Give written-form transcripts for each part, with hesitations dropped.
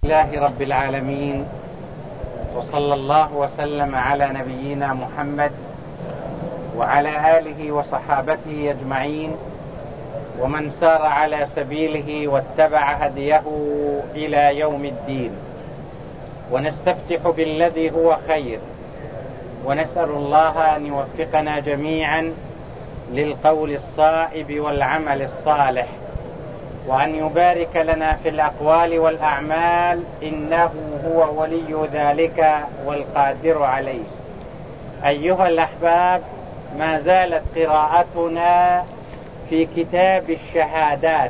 لله رب العالمين، وصلى الله وسلم على نبينا محمد وعلى آله وصحابته أجمعين ومن سار على سبيله واتبع هديه إلى يوم الدين. ونستفتح بالذي هو خير، ونسأل الله أن يوفقنا جميعا للقول الصائب والعمل الصالح، وأن يبارك لنا في الأقوال والأعمال، إنه هو ولي ذلك والقادر عليه. أيها الأحباب، ما زالت قراءتنا في كتاب الشهادات،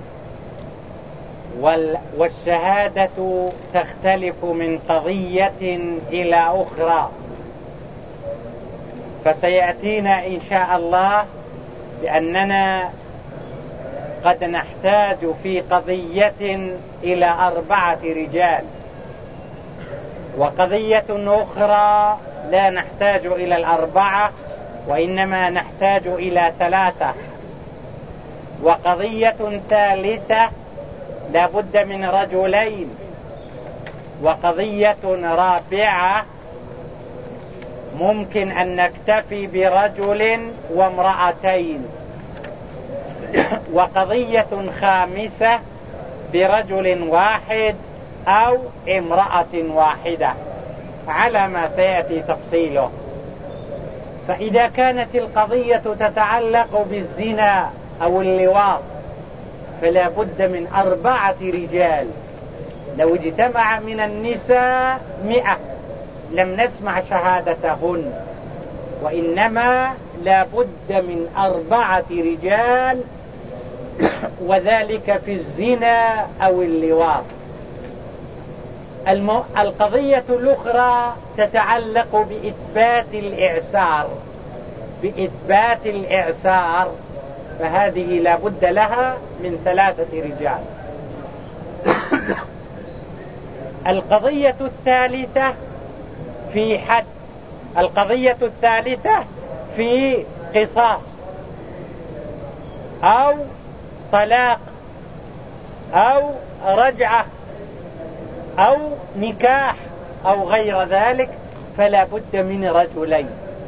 والشهادة تختلف من قضية إلى أخرى، فسيأتينا إن شاء الله بأننا قد نحتاج في قضية إلى 4 رجال، وقضية أخرى لا نحتاج إلى 4 وإنما نحتاج إلى 3، وقضية ثالثة لا بد من رجلين، وقضية رابعة ممكن أن نكتفي برجل وامرأتين، وقضية خامسة برجل واحد أو امرأة واحدة على ما سيأتي تفصيله. فإذا كانت القضية تتعلق بالزنا أو اللواط فلا بد من 4 رجال. لو اجتمع من النساء 100 لم نسمع شهادتهن، وإنما لا بد من 4 رجال، وذلك في الزنا أو اللواط. القضية الأخرى تتعلق بإثبات الإعسار، فهذه لا بد لها من 3 رجال. القضية الثالثة في حد، القضية الثالثة في قصاص أو طلاق أو رجعة أو نكاح أو غير ذلك، فلا بد من رجلين.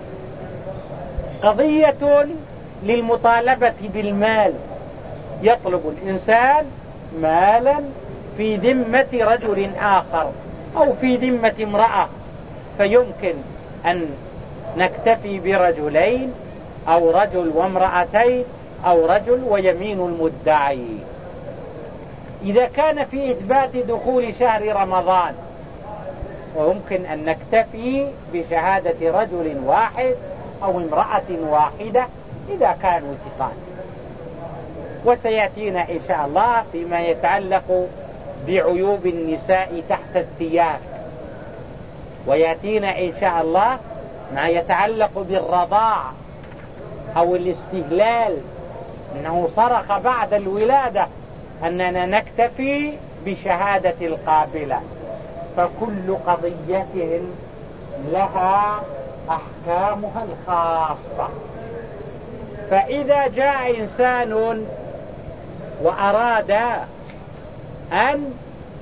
قضية للمطالبة بالمال، يطلب الإنسان مالا في ذمة رجل آخر أو في ذمة امرأة، فيمكن أن نكتفي برجلين أو رجل وامرأتين أو رجل ويمين المدعي. إذا كان في إثبات دخول شهر رمضان ويمكن أن نكتفي بشهادة رجل واحد أو امرأة واحدة إذا كانوا ثقات. وسيأتينا إن شاء الله فيما يتعلق بعيوب النساء تحت الثياب، ويأتينا إن شاء الله ما يتعلق بالرضاع أو الاستهلال، أنه صرخ بعد الولادة، أننا نكتفي بشهادة القابلة. فكل قضية لها أحكامها الخاصة. فإذا جاء إنسان وأراد أن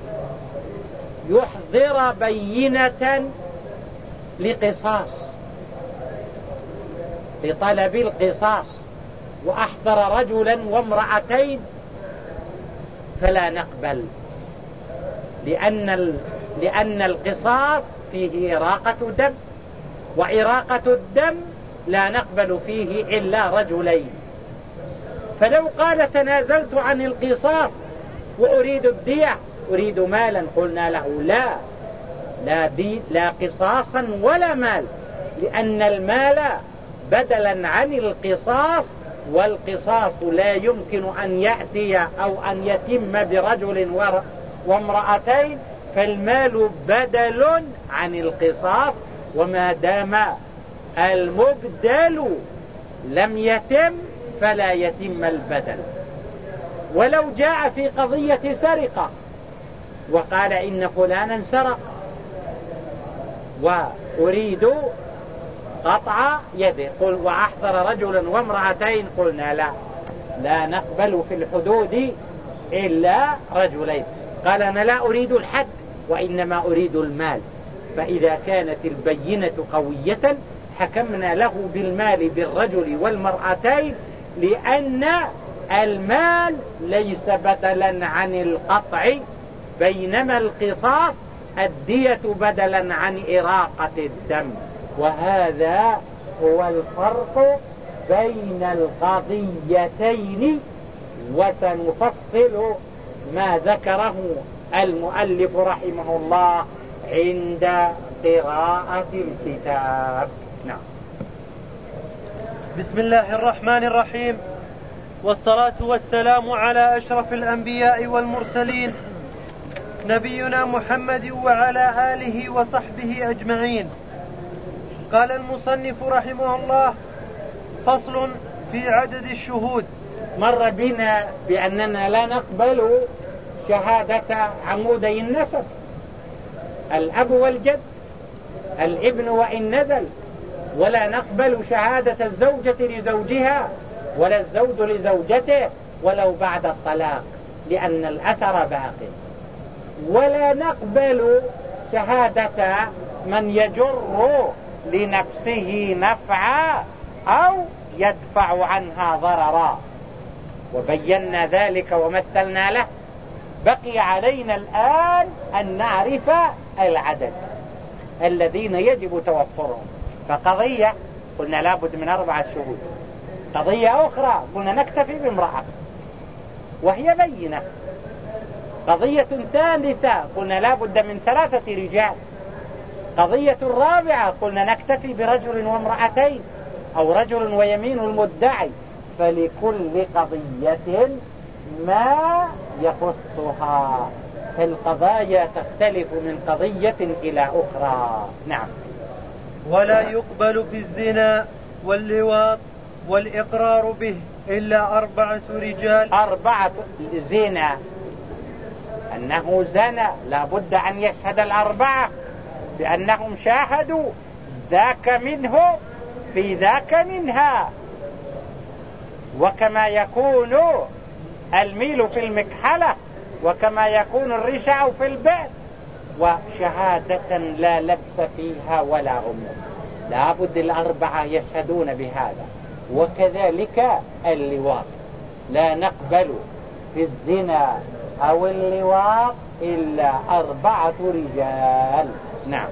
يحضر بينة لقصاص، لطلب القصاص، وأحضر رجلا وامرأتين، فلا نقبل، لأن القصاص فيه إراقة دم، وإراقة الدم لا نقبل فيه إلا رجلين. فلو قال تنازلت عن القصاص وأريد الدية، أريد مالا، قلنا له لا قصاصا ولا مال، لأن المال بدلا عن القصاص، والقصاص لا يمكن أن يأتي أو أن يتم برجل وامرأتين، فالمال بدل عن القصاص، وما دام المبدل لم يتم فلا يتم البدل. ولو جاء في قضية سرقة وقال إن فلانا سرق وأريد قطع يده، قل وأحضر رجلا وامرأتين، قلنا لا نقبل في الحدود إلا رجلين. قال أنا لا أريد الحد وإنما أريد المال، فإذا كانت البينة قوية حكمنا له بالمال بالرجل والمرأتين، لأن المال ليس بدلا عن القطع، بينما القصاص الدية بدلا عن إراقة الدم. وهذا هو الفرق بين القضيتين، وسنفصل ما ذكره المؤلف رحمه الله عند قراءة الكتاب. نعم. بسم الله الرحمن الرحيم، والصلاة والسلام على أشرف الأنبياء والمرسلين نبينا محمد وعلى آله وصحبه أجمعين. قال المصنف رحمه الله: فصل في عدد الشهود. مر بنا بأننا لا نقبل شهادة عمودي النسب، الأب والجد، الابن وإن نزل، ولا نقبل شهادة الزوجة لزوجها ولا الزوج لزوجته ولو بعد الطلاق، لأن الأثر باقي. ولا نقبل شهادة من يجر لنفسه نفعا أو يدفع عنها ضررا، وبينا ذلك ومثلنا له. بقي علينا الآن أن نعرف العدد الذين يجب توفرهم. فقضية قلنا لابد من 4 شهود، قضية أخرى قلنا نكتفي بامرأة وهي بينة، قضية ثالثة قلنا لابد من 3 رجال، قضية رابعة قلنا نكتفي برجل وامرأتين أو رجل ويمين المدعي. فلكل قضية ما يخصها، القضايا تختلف من قضية إلى أخرى. نعم. ولا يقبل في الزنا واللواط والإقرار به إلا 4 رجال. 4 زنا، أنه زنى لابد أن يشهد 4 بأنهم شاهدوا ذاك منه في ذاك منها، وكما يكون الميل في المكحلة وكما يكون الرشع في البئر، وشهادة لا لبس فيها ولا غموض، لابد 4 يشهدون بهذا. وكذلك اللواط، لا نقبل في الزنا أو اللواط إلا 4 رجال. نعم.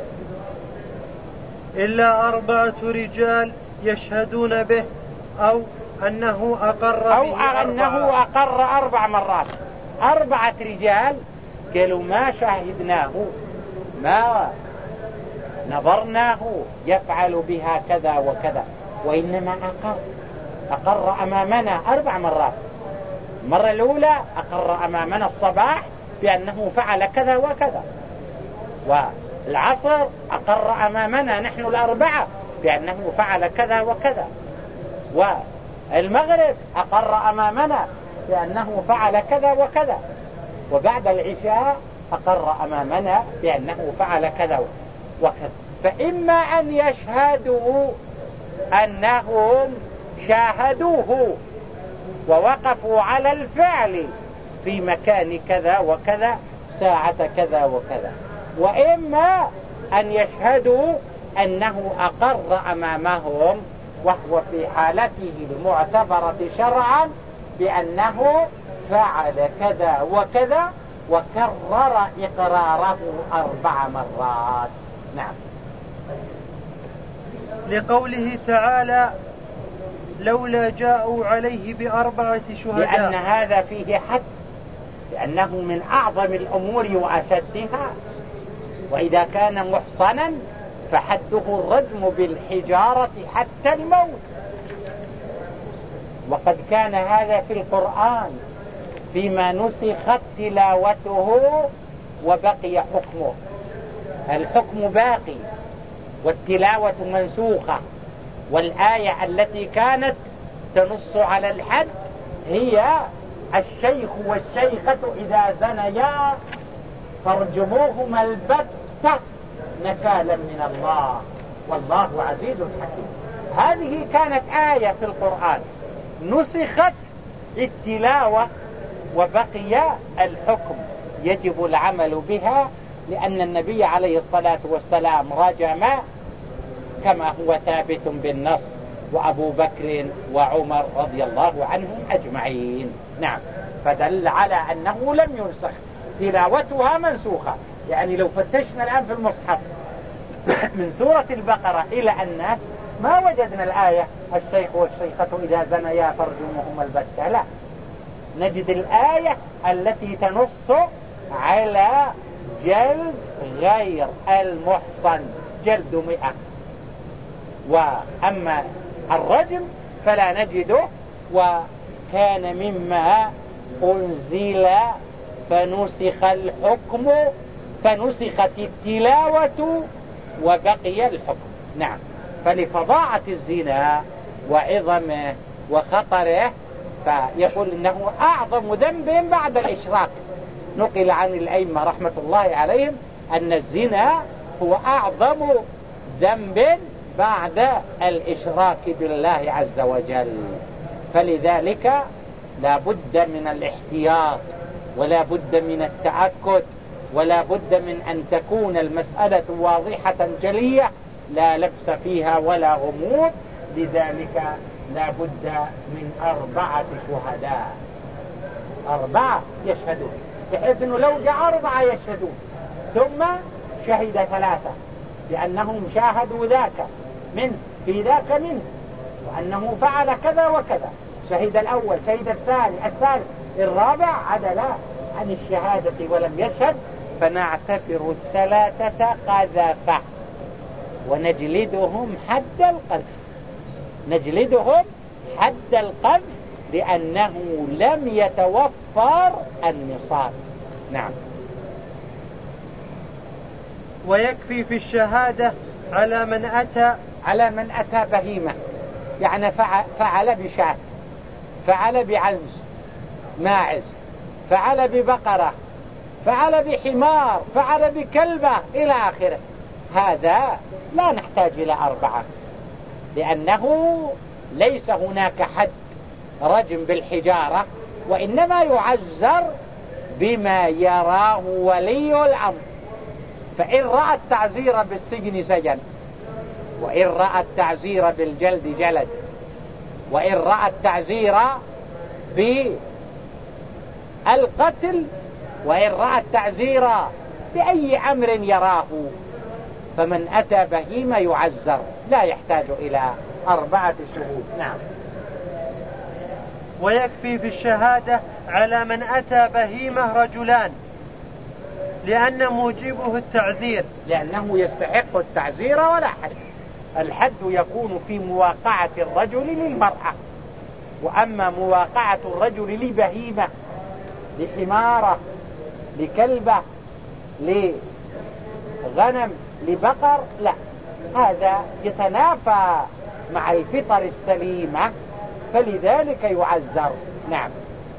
إلا 4 رجال يشهدون به، أو أنه أقر أو به أنه أقر 4 مرات. 4 رجال قالوا ما شاهدناه ما نظرناه يفعل بها كذا وكذا، وإنما أقر أمامنا 4 مرات. المرة الأولى أقر أمامنا الصباح بأنه فعل كذا وكذا، والعصر أقر أمامنا نحن 4 بأنه فعل كذا وكذا، والمغرب أقر أمامنا بأنه فعل كذا وكذا، وبعد العشاء أقر أمامنا بأنه فعل كذا وكذا. فإما أن يشهدوا أنهم شاهدوه ووقفوا على الفعل في مكان كذا وكذا ساعة كذا وكذا، وإما أن يشهدوا أنه أقر أمامهم وهو في حالته المعتبرة شرعا بأنه فعل كذا وكذا، وكرر إقراره 4 مرات. نعم. لقوله تعالى: لولا جاءوا عليه ب4 شهداء، لأن هذا فيه حد، لأنه من أعظم الأمور وأشدها. وإذا كان محصنا فحده الرجم بالحجارة حتى الموت. وقد كان هذا في القرآن فيما نسخت تلاوته وبقي حكمه، الحكم باقي والتلاوة منسوخة، والآية التي كانت تنص على الحد هي الشيخ والشيخة إذا زنيا فارجموهما البتة نكالا من الله والله عزيز حكيم. هذه كانت آية في القرآن نسخت التلاوة وبقي الحكم، يجب العمل بها، لأن النبي عليه الصلاة والسلام رجم كما هو ثابت بالنص، وأبو بكر وعمر رضي الله عنهم أجمعين. نعم، فدل على أنه لم ينسخ، تلاوتها منسوخة. يعني لو فتشنا الآن في المصحف من سورة البقرة إلى الناس ما وجدنا الآية الشيخ والشيخة إذا زنيا فارجموهما البتة، لا، نجد الآية التي تنص على جلد غير المحصن جلد 100. وأما الرجم فلا نجده، وكان مما أنزل فنسخ الحكم، فنسخت التلاوة وبقي الحكم. نعم، فلفظاعة الزنا وعظمه وخطره فيقول إنه أعظم ذنب بعد الإشراك. نقل عن الأئمة رحمة الله عليهم أن الزنا هو أعظم ذنب بعد الإشراك بالله عز وجل. فلذلك لا بد من الاحتياط، ولا بد من التأكد، ولا بد من أن تكون المسألة واضحة جلية لا لبس فيها ولا غموض. لذلك لا بد من 4 شهداء، 4 يشهدون، بحيث أنه لو جاء 4 يشهدون ثم شهد 3 لأنهم شاهدوا ذاك منه في ذاك منه، وأنه فعل كذا وكذا، شهد الأول، شهد الثاني، الثالث، الرابع عدل عن الشهادة ولم يشهد، فنعتبر 3 قذفة ونجلدهم حد القذف، نجلدهم حد القذف لأنه لم يتوفر النصاب. نعم. ويكفي في الشهادة على من أتى بهيمة، يعني فعل بشاة، فعل بعنز ماعز، فعل ببقرة، فعل بحمار، فعل بكلبة إلى آخره. هذا لا نحتاج إلى 4 لأنه ليس هناك حد رجم بالحجارة، وإنما يعزر بما يراه ولي الأمر. فإن رأى التعزير بالسجن سجن، وإن رأى التعزير بالجلد جلد، وإن رأى التعزير بالقتل، وإن رأى التعزير بأي أمر يراه. فمن أتى بهيمة يعزر، لا يحتاج إلى 4 شهود. نعم. ويكفي في الشهادة على من أتى بهيمة رجلان، لأن موجبه التعزير، لأنه يستحق التعزير ولا حد. الحد يكون في مواقعة الرجل للمرأة، وأما مواقعة الرجل لبهيمة، لحمارة، لكلبة، لغنم، لبقر، لا، هذا يتنافى مع الفطر السليمة، فلذلك يعزر. نعم.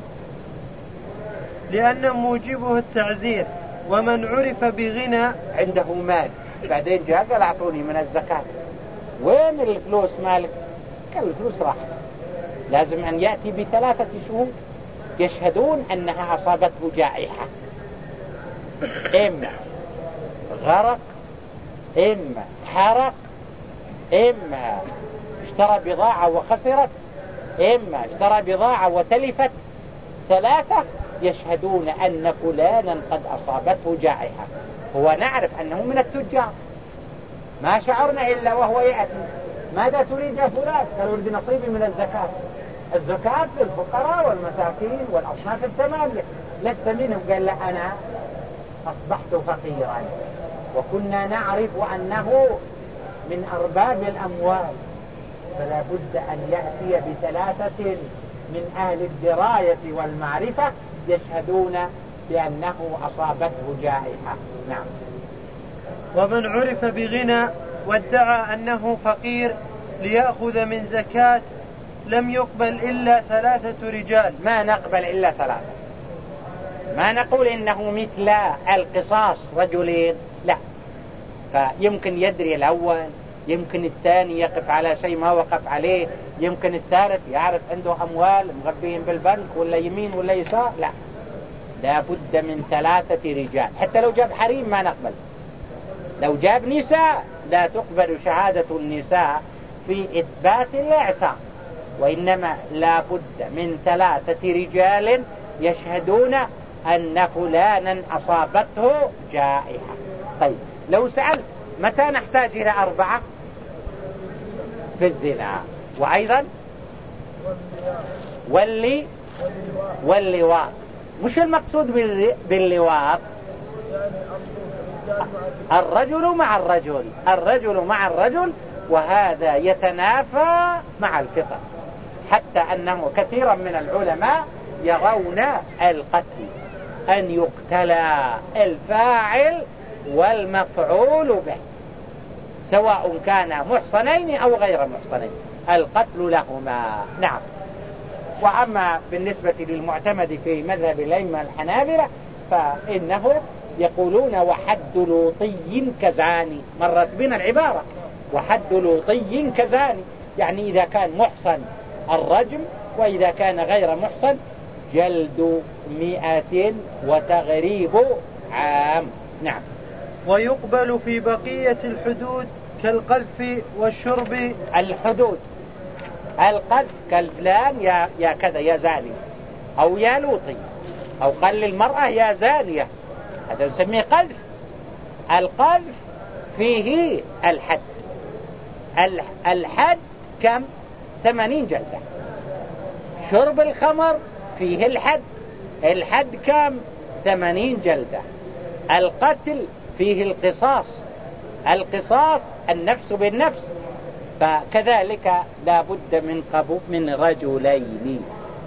لأن موجبه التعزير. ومن عرف بغنى عنده مال، بعدين جاء قال أعطوني من الزكاة، وين الفلوس مالك؟ قال الفلوس راح. لازم أن يأتي ب3 شهود يشهدون أنها أصابته جائحة، إما غرق، إما حرق، إما اشترى بضاعة وخسرت، إما اشترى بضاعة وتلفت. 3 يشهدون أن فلانا قد أصابته جائحة. هو نعرف أنه من التجار، ما شعرنا إلا وهو يأتي، ماذا تريد يا فلان؟ قال أريد نصيبي من الزكاة. الزكاة للفقراء والمساكين والأصناف ال8، لست منهم. قال لا، أنا أصبحت فقيرا، وكنا نعرف أنه من أرباب الأموال، فلا بد أن يأتي ب3 من أهل الدراية والمعرفة يشهدون بأنه أصابته جائحة. نعم. ومن عرف بغنى وادعى أنه فقير ليأخذ من زكاة لم يقبل إلا 3 رجال. ما نقبل إلا 3، ما نقول إنه مثل القصاص رجلين، لا. فيمكن يدري الأول، يمكن الثاني يقف على شيء ما وقف عليه، يمكن الثالث يعرف عنده أموال مغبيين بالبنك ولا يمين ولا يسار، لا. لا بد من 3 رجال. حتى لو جاب حريم ما نقبل، لو جاب نساء لا تقبل شهادة النساء في إثبات الإعصار، وإنما لا بد من 3 رجال يشهدون أن فلانا أصابته جائحة. طيب لو سألت متى نحتاج إلى 4 في الزنا؟ وأيضا واللواط. مش المقصود باللواط الرجل مع الرجل، وهذا يتنافى مع الفطر، حتى أنه كثيرا من العلماء يرون القتل أن يقتلى الفاعل والمفعول به، سواء كان محصنين أو غير محصنين، القتل لهما. نعم. وأما بالنسبة للمعتمد في مذهب الأئمة الحنابلة فإنه يقولون وحد لوطي كزاني. مرت بنا العبارة وحد لوطي كزاني، يعني إذا كان محصن الرجم، وإذا كان غير محصن جلد 100 وتغريب عام. نعم. ويقبل في بقية الحدود كالقذف والشرب. الحدود القذف كالفلان يا كذا يا زاني، أو يا لوطي، أو قال للمرأة يا زانية، هذا نسميه قذف. القذف فيه الحد. الحد كم؟ 80 جلدة. شرب الخمر فيه الحد كم؟ 80 جلدة. القتل فيه القصاص النفس بالنفس، فكذلك لا بد من رجلين.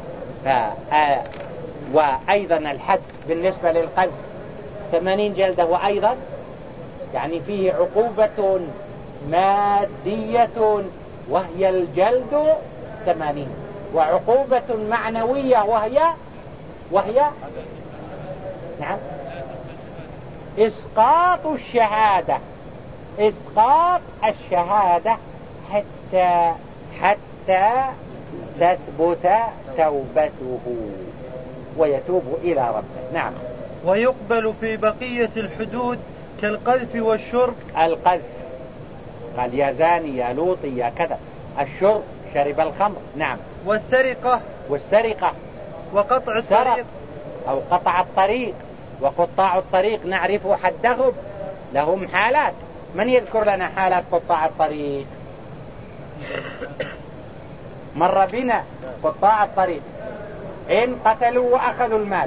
وأيضا الحد بالنسبة للقذف 80 جلدة، وأيضا يعني فيه عقوبة مادية وهي الجلد 80، وعقوبة معنوية وهي نعم إسقاط الشهادة حتى تثبت توبته ويتوب إلى ربه. نعم. ويقبل في بقية الحدود كالقذف والشرب. القذف قال يا زاني يا لوطي يا كذا. الشرب شرب الخمر. نعم. والسرقة وقطع الطريق أو قطع الطريق. وقطاع الطريق نعرف حدهم، لهم حالات. من يذكر لنا حالات قطاع الطريق؟ مر بنا قطاع الطريق: إن قتلوا وأخذوا المال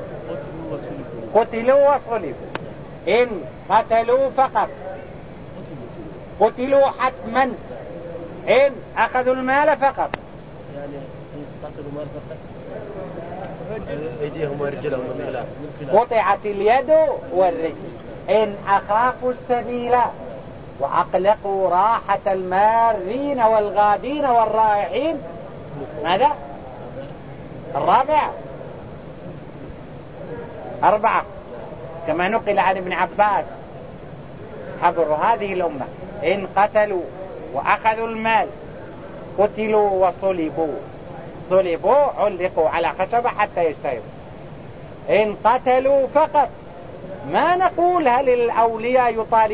قتلوا وصلبوا، إن قتلوا فقط قتلوا حتما، إن أخذوا المال فقط. يعني قتلوا مال فقط أيديهم ورجلهم من خلاف قطعت اليد والرجل. إن أخافوا السبيل وأقلقوا راحة المارين والغادين والرائحين. ماذا؟ الرابع 4 كما نقل عن ابن عباس حبر هذه الأمة: إن قتلوا وأخذوا المال قتلوا وصلبوا علقوا على خشبة حتى يشتهروا. إن قتلوا فقط، ما نقول هل الأولياء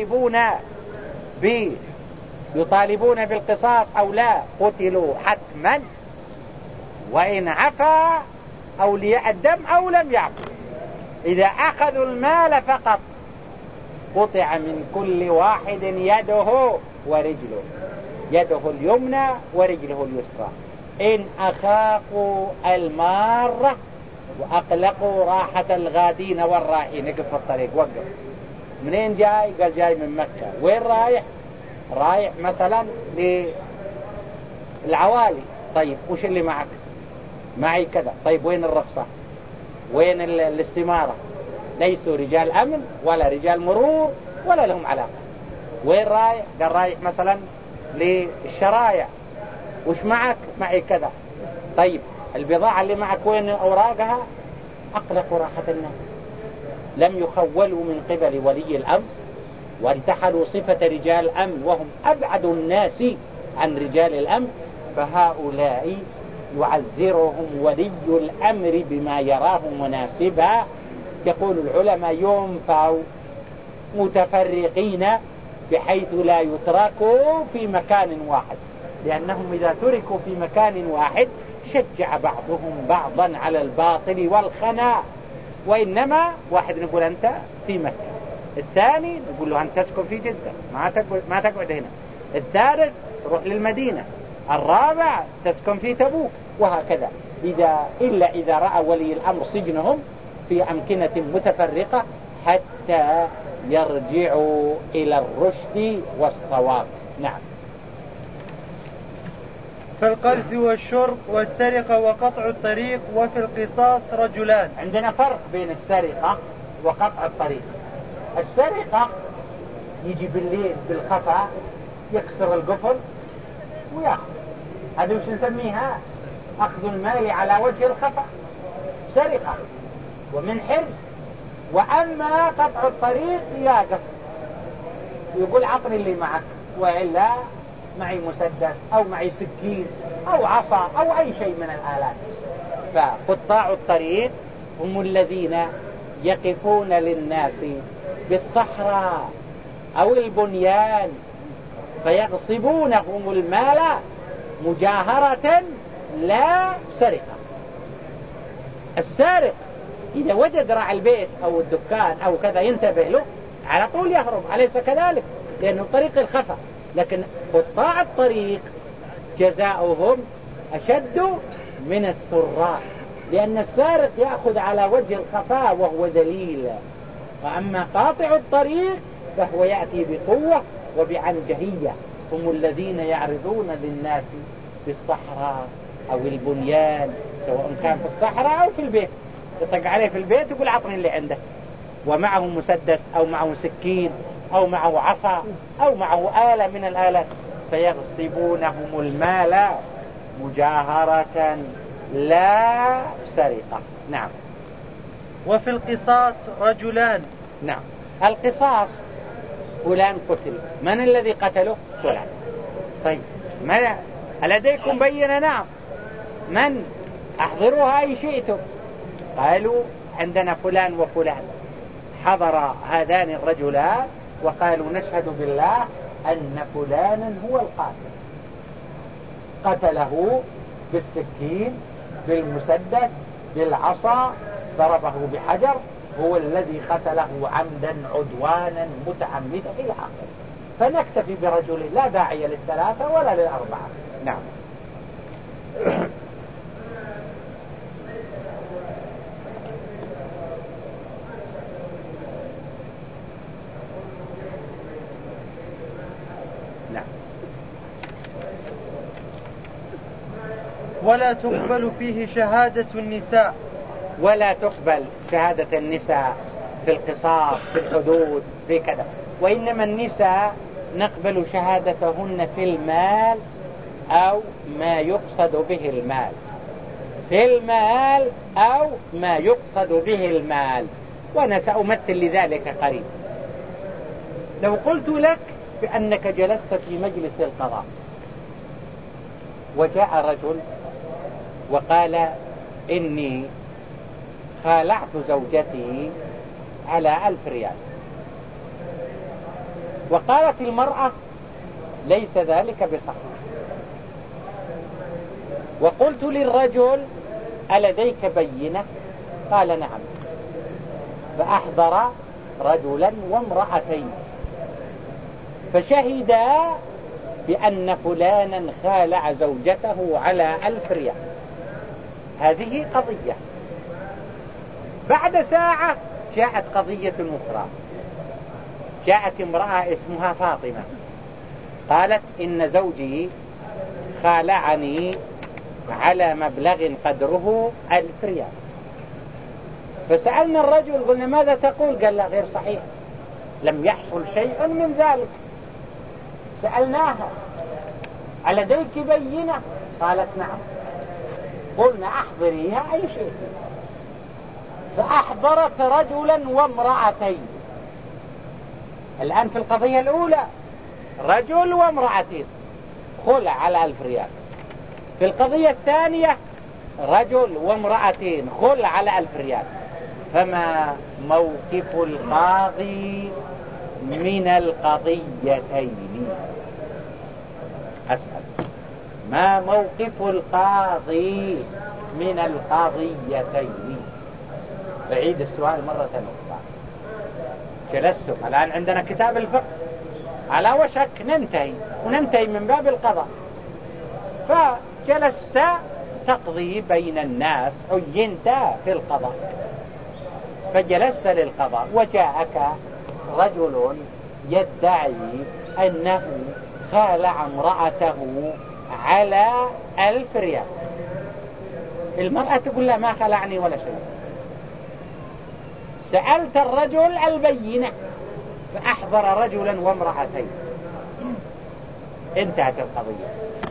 يطالبون بالقصاص أو لا، قتلوا حتما. وإن عفا أولياء الدم أو لم يعفوا، إذا أخذوا المال فقط قطع من كل واحد يده ورجله، يده اليمنى ورجله اليسرى. إن أخافوا المارة وأقلقوا راحة الغادين والرايحين. نقف في الطريق، وقف. منين جاي؟ قال جاي من مكة. وين رايح؟ رايح مثلا للعوالي. طيب وش اللي معك؟ معي كذا. طيب وين الرخصة؟ وين الاستمارة؟ ليسوا رجال أمن ولا رجال مرور ولا لهم علاقة. وين رايح؟ قال رايح مثلا للشرايع. وش معك؟ معي كذا. طيب البضاعة اللي معك وين أوراقها؟ أقلقوا راحة الناس. لم يخولوا من قبل ولي الأمر وانتحلوا صفة رجال أمن وهم أبعد الناس عن رجال الأمن، فهؤلاء يعزرهم ولي الأمر بما يراه مناسبا. يقول العلماء ينفوا متفرقين بحيث لا يتركوا في مكان واحد، لأنهم إذا تركوا في مكان واحد شجع بعضهم بعضا على الباطل والخنا. وإنما واحد نقول أنت في مكة، الثاني نقول له أنت تسكن في جدة ما تقعد هنا، الثالث روح للمدينة، الرابع تسكن في تبوك، وهكذا. إلا إذا رأى ولي الأمر سجنهم في أمكنة متفرقة حتى يرجعوا إلى الرشد والصواب. نعم. في القذف والشرب والسرقة وقطع الطريق وفي القصاص رجلان. عندنا فرق بين السرقة وقطع الطريق. السرقة يجي بالليل بالخفا يكسر القفل ويأخذ، هذا وش نسميها؟ أخذ المال على وجه الخفا، سرقة ومن حرز. وأما قطع الطريق يقف يقول عطني اللي معك، وإلا معي مسدس أو معي سكين أو عصا أو أي شيء من الآلات. فقطاع الطريق هم الذين يقفون للناس بالصحراء أو البنيان فيغصبونهم المال مجاهرة لا سرقة. السارق إذا وجد راعي البيت أو الدكان أو كذا ينتبه له على طول يهرب، أليس كذلك؟ لأنه طريق الخفا. لكن قطاع الطريق جزاؤهم أشد من السراق، لأن السارق يأخذ على وجه الخفاء وهو ذليل، وأما قاطع الطريق فهو يأتي بقوة وبعنجهية. هم الذين يعرضون للناس بالصحراء أو البنيان، سواء كان في الصحراء أو في البيت، يطق عليه في البيت يقول عطني اللي عندك، ومعه مسدس أو معه سكين أو معه عصا أو معه آلة من الآلات، فيغصبونهم المال مجاهرة لا سرقة. نعم. وفي القصاص رجلان. نعم. القصاص فلان قتل، من الذي قتله؟ فلان. طيب لديكم بينة؟ نعم. من؟ أحضروها أي شئتم. قالوا عندنا فلان وفلان. حضر هذان الرجلان وقالوا نشهد بالله أن فلانا هو القاتل، قتله بالسكين بالمسدس بالعصا، ضربه بحجر، هو الذي قتله عمدا عدوانا متعمدا إلى آخره. فنكتفي برجل، لا داعي للثلاثة ولا للأربعة. نعم. ولا تقبل فيه شهادة النساء. ولا تقبل شهادة النساء في القصاص في الحدود في كذا، وإنما النساء نقبل شهادتهن في المال أو ما يقصد به المال، في المال أو ما يقصد به المال. وأنا سأمثل لذلك قريب. لو قلت لك بأنك جلست في مجلس القضاء وجاء رجل وقال إني خالعت زوجتي على 1000 ريال، وقالت المرأة ليس ذلك بصحيح، وقلت للرجل ألديك بينة؟ قال نعم. فأحضر رجلا وامرأتين فشهدا بأن فلانا خالع زوجته على 1000 ريال. هذه قضية. بعد ساعة جاءت قضية أخرى، جاءت امرأة اسمها فاطمة قالت إن زوجي خالعني على مبلغ قدره 1000 ريال. فسألنا الرجل قلنا ماذا تقول؟ قال لا غير صحيح، لم يحصل شيء من ذلك. سألناها ألديك بينة؟ قالت نعم. قلنا أحضريها أي شيء. فأحضرت رجلا وامرأتين. الآن في القضية الأولى رجل وامرأتين خلع على 1000 ريال، في القضية الثانية رجل وامرأتين خل على 1000 ريال، فما موقف القاضي من القضيتين؟ أسأل، ما موقف القاضي من القضيتين؟ أعيد السؤال مرة أخرى. جلستم الآن عندنا كتاب الفقه على وشك ننتهي من باب القضاء، فجلست تقضي بين الناس، عينت في القضاء، فجلست للقضاء وجاءك رجل يدعي أنه خالع امرأته على 1000 ريال. المرأة تقول لا ما خلعني ولا شيء. سألت الرجل البينة فأحضر رجلا وامرأتين، انتهت القضية.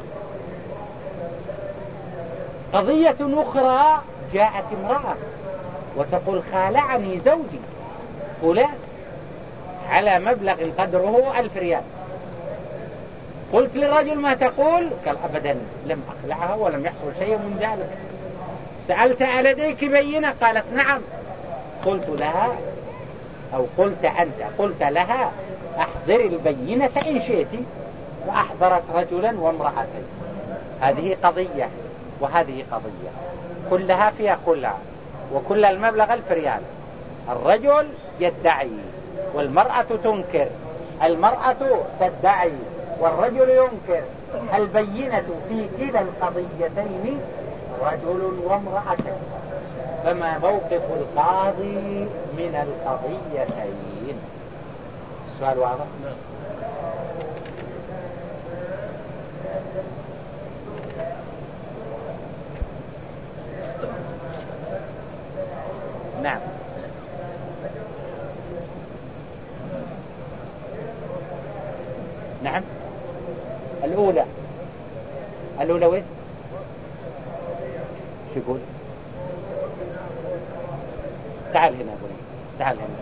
قضية أخرى جاءت امرأة وتقول خالعني زوجي فلان على مبلغ قدره 1000 ريال. قلت للرجل ما تقول؟ قال أبدا لم أخلعها ولم يحصل شيء من ذلك. سألت ألديك بينة؟ قالت نعم. قلت لها أو قلت أنت قلت لها أحضري البينة إن شئت، فأحضرت رجلا وامرأتين. هذه قضية وهذه قضية، كلها فيها خلع وكل المبلغ 1000 ريال. الرجل يدعي والمرأة تنكر، المرأة تدعي والرجل ينكر. البينة في كلا القضيتين رجل وامرأة، فما موقف القاضي من القضيتين؟ السؤال واضح؟ نعم. نعم. الأولى وين؟ شو يقول؟ تعال هنا بني، تعال هنا.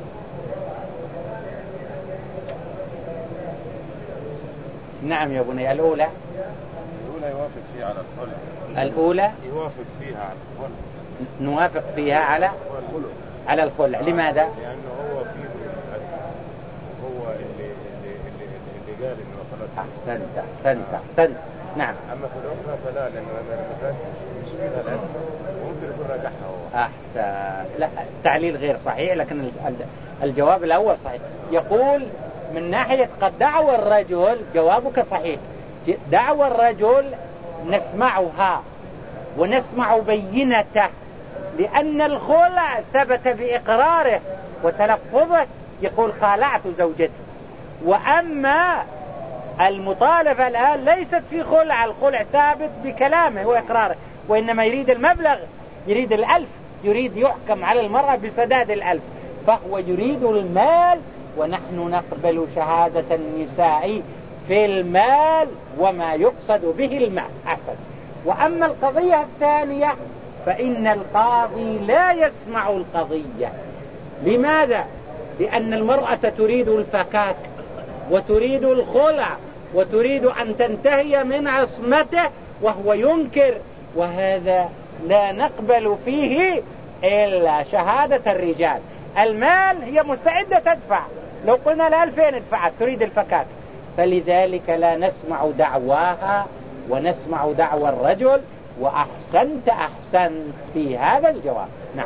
نعم يا بني. الأولى يوافق فيها على الخلع. الأولى يوافق فيها على الخلع. نوافق فيها على الخلع. لماذا؟ لأنه هو فيه الأسف، هو اللي قال إنه خلاص. أحسنت. نعم. أما في الأخرى فلا، لأنه لما كانت مش فيها الأسف ممكن يكون رجعها هو. أحسن. لا، التعليل غير صحيح، لكن الجواب الأول صحيح. يقول من ناحية قد دعوى الرجل، جوابك صحيح. دعوى الرجل نسمعها ونسمع بينته، لأن الخلع ثبت بإقراره وتلفظه، يقول خالعت زوجتي. وأما المطالبة الآن ليست في خلع، الخلع ثابت بكلامه وإقراره، وإنما يريد المبلغ، يريد 1000، يريد يحكم على المرأة بسداد 1000، فهو يريد المال، ونحن نقبل شهادة النساء في المال وما يقصد به المال. أحسن. وأما القضية الثانية فإن القاضي لا يسمع القضية. لماذا؟ لأن المرأة تريد الفكاك وتريد الخلع وتريد أن تنتهي من عصمته، وهو ينكر، وهذا لا نقبل فيه إلا شهادة الرجال. المال هي مستعدة تدفع، لو قلنا لها 2000 ادفعت، تريد الفكاك، فلذلك لا نسمع دعواها ونسمع دعوى الرجل. وأحسنت في هذا الجواب. نعم.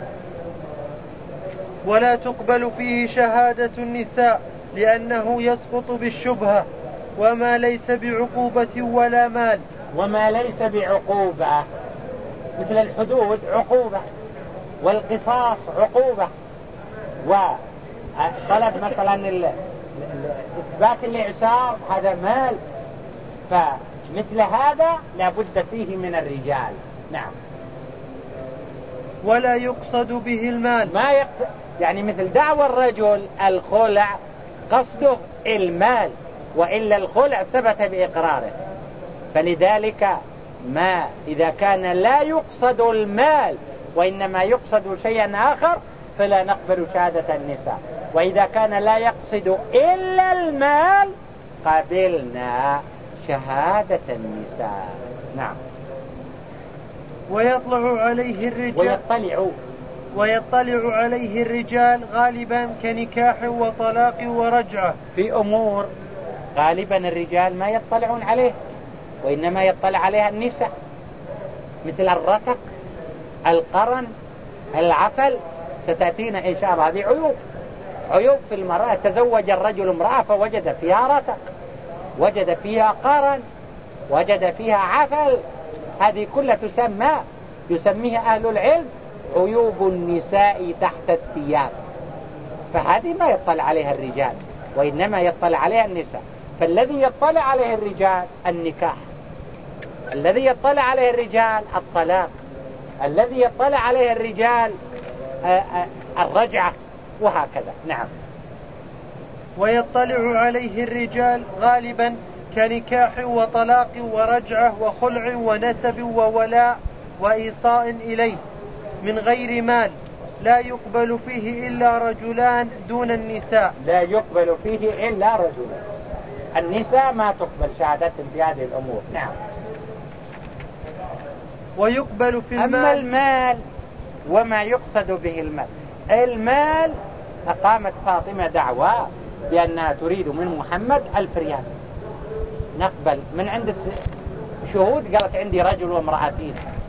ولا تقبل فيه شهادة النساء لأنه يسقط بالشبهة، وما ليس بعقوبة ولا مال. وما ليس بعقوبة مثل الحدود عقوبة، والقصاص عقوبة، وطلب مثلا إثبات الإعسار هذا مال، فمثل هذا لا بد فيه من الرجال. نعم. ولا يقصد به المال، ما يقصد يعني مثل دعوى الرجل الخلع قصده المال، وإلا الخلع ثبت بإقراره. فلذلك ما إذا كان لا يقصد المال وإنما يقصد شيئا آخر فلا نقبل شهادة النساء، وإذا كان لا يقصد إلا المال قبلنا شهادة النساء. نعم. ويطلع عليه الرجال غالبا كنكاح وطلاق ورجعة. في أمور غالبا الرجال ما يطلعون عليه وإنما يطلع عليها النساء، مثل الرتق، القرن، العفل، ستأتينا إن شاء الله. هذه عيوب في المرأة. تزوج الرجل امرأة فوجد فيها رتق، وجد فيها قرن، وجد فيها عفل، هذه كلها يسميها أهل العلم عيوب النساء تحت الثياب، فهذه ما يطلع عليها الرجال وإنما يطلع عليها النساء. فالذي يطلع عليه الرجال النكاح، الذي يطلع عليه الرجال الطلاق، الذي يطلع عليه الرجال الرجعة، وهكذا. نعم. ويطلع عليه الرجال غالبا كنكاح وطلاق ورجعة وخلع ونسب وولاء وإيصاء إليه من غير مال، لا يقبل فيه إلا رجلان دون النساء. لا يقبل فيه إلا رجلان، النساء ما تقبل شهادتهم في هذه الأمور. نعم. ويقبل في المال. أما المال وما يقصد به المال أقامت فاطمة دعوى بأنها تريد من محمد 1000 ريال، نقبل من عند شهود، قالت عندي رجل وامرأتين،